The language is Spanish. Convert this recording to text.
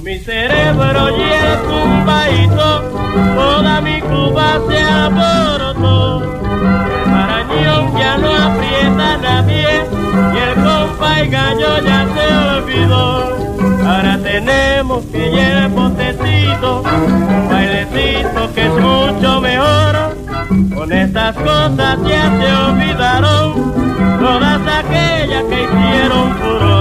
Mi cerebro ya es un baito, toda mi Cuba se alborotó. El marañón ya no aprieta a nadie y el compay gallo ya se olvidó. Ahora tenemos que ir el potecito, un bailecito que es mucho mejor. Con estas cosas ya se olvidaron todas aquellas que hicieron furor.